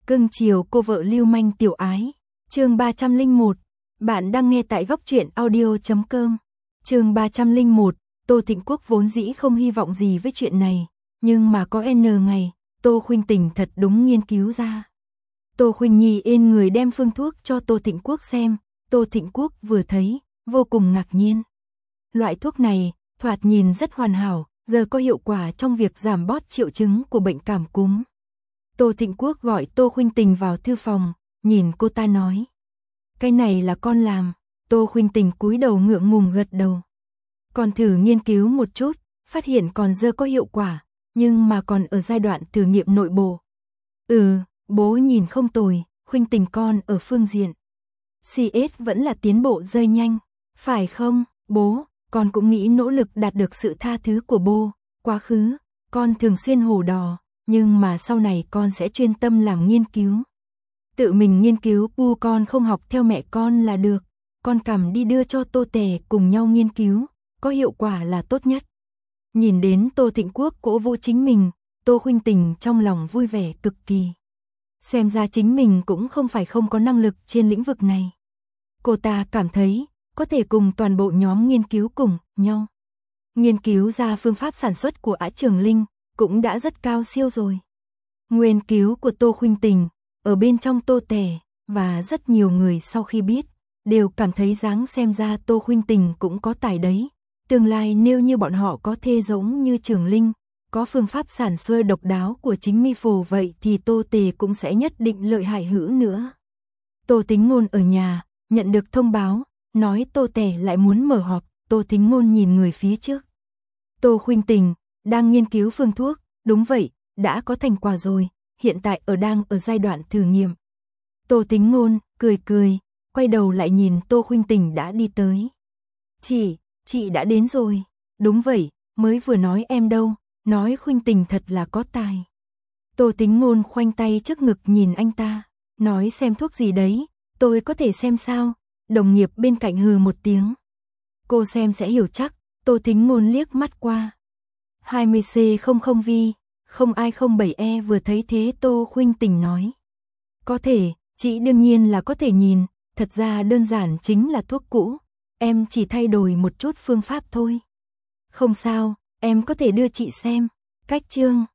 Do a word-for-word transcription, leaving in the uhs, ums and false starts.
Cưng chiều cô vợ lưu manh tiểu ái. Chương ba trăm lẻ một. Bạn đang nghe tại góc truyện audio chấm com. Chương ba trăm lẻ một. Tô Thịnh Quốc vốn dĩ không hy vọng gì với chuyện này, nhưng mà có N ngày, Tô Khuynh Tình thật đúng nghiên cứu ra. Tô Khuynh Nhi ên người đem phương thuốc cho Tô Thịnh Quốc xem, Tô Thịnh Quốc vừa thấy, vô cùng ngạc nhiên. Loại thuốc này, thoạt nhìn rất hoàn hảo, giờ có hiệu quả trong việc giảm bớt triệu chứng của bệnh cảm cúm. Tô Thịnh Quốc gọi Tô Khuynh Tình vào thư phòng, nhìn cô ta nói. Cái này là con làm. Tô Khuynh Tình cúi đầu ngượng ngùng gật đầu. Con thử nghiên cứu một chút, phát hiện còn dơ có hiệu quả, nhưng mà còn ở giai đoạn thử nghiệm nội bộ. Ừ, bố nhìn không tồi, Khuynh Tình con ở phương diện xê ét vẫn là tiến bộ rơi nhanh, phải không, bố? Con cũng nghĩ nỗ lực đạt được sự tha thứ của bố. Quá khứ, con thường xuyên hổ đò, nhưng mà sau này con sẽ chuyên tâm làm nghiên cứu. Tự mình nghiên cứu, bu con không học theo mẹ con là được. Con cầm đi đưa cho Tô Tề cùng nhau nghiên cứu, có hiệu quả là tốt nhất. Nhìn đến Tô Thịnh Quốc cổ vũ chính mình, Tô Khuynh Tình trong lòng vui vẻ cực kỳ. Xem ra chính mình cũng không phải không có năng lực trên lĩnh vực này. Cô ta cảm thấy có thể cùng toàn bộ nhóm nghiên cứu cùng nhau. Nghiên cứu ra phương pháp sản xuất của Ả Trường Linh cũng đã rất cao siêu rồi. Nghiên cứu của Tô Khuynh Tình ở bên trong Tô Tề và rất nhiều người sau khi biết đều cảm thấy dáng xem ra Tô Khuynh Tình cũng có tài đấy. Tương lai nếu như bọn họ có thê giống như Trường Linh, có phương pháp sản xuất độc đáo của chính mi phù vậy thì Tô Tề cũng sẽ nhất định lợi hại hữu nữa. Tô Tính Ngôn ở nhà, nhận được thông báo, nói Tô Tề lại muốn mở họp. Tô Tính Ngôn nhìn người phía trước. Tô Khuynh Tình đang nghiên cứu phương thuốc, đúng vậy, đã có thành quả rồi, hiện tại ở đang ở giai đoạn thử nghiệm. Tô Tính Ngôn cười cười, quay đầu lại nhìn Tô Khuynh Tình đã đi tới. Chị, chị đã đến rồi. Đúng vậy, mới vừa nói em đâu, nói Khuynh Tình thật là có tài. Tô Tính Ngôn khoanh tay trước ngực nhìn anh ta, nói xem thuốc gì đấy, tôi có thể xem sao? Đồng nghiệp bên cạnh hừ một tiếng. Cô xem sẽ hiểu chắc. Tô Tính Ngôn liếc mắt qua. hai mươi C không không V, không ai không bảy E vừa thấy thế Tô Khuynh Tình nói. Có thể, chị đương nhiên là có thể nhìn, thật ra đơn giản chính là thuốc cũ, em chỉ thay đổi một chút phương pháp thôi. Không sao, em có thể đưa chị xem. Cách chương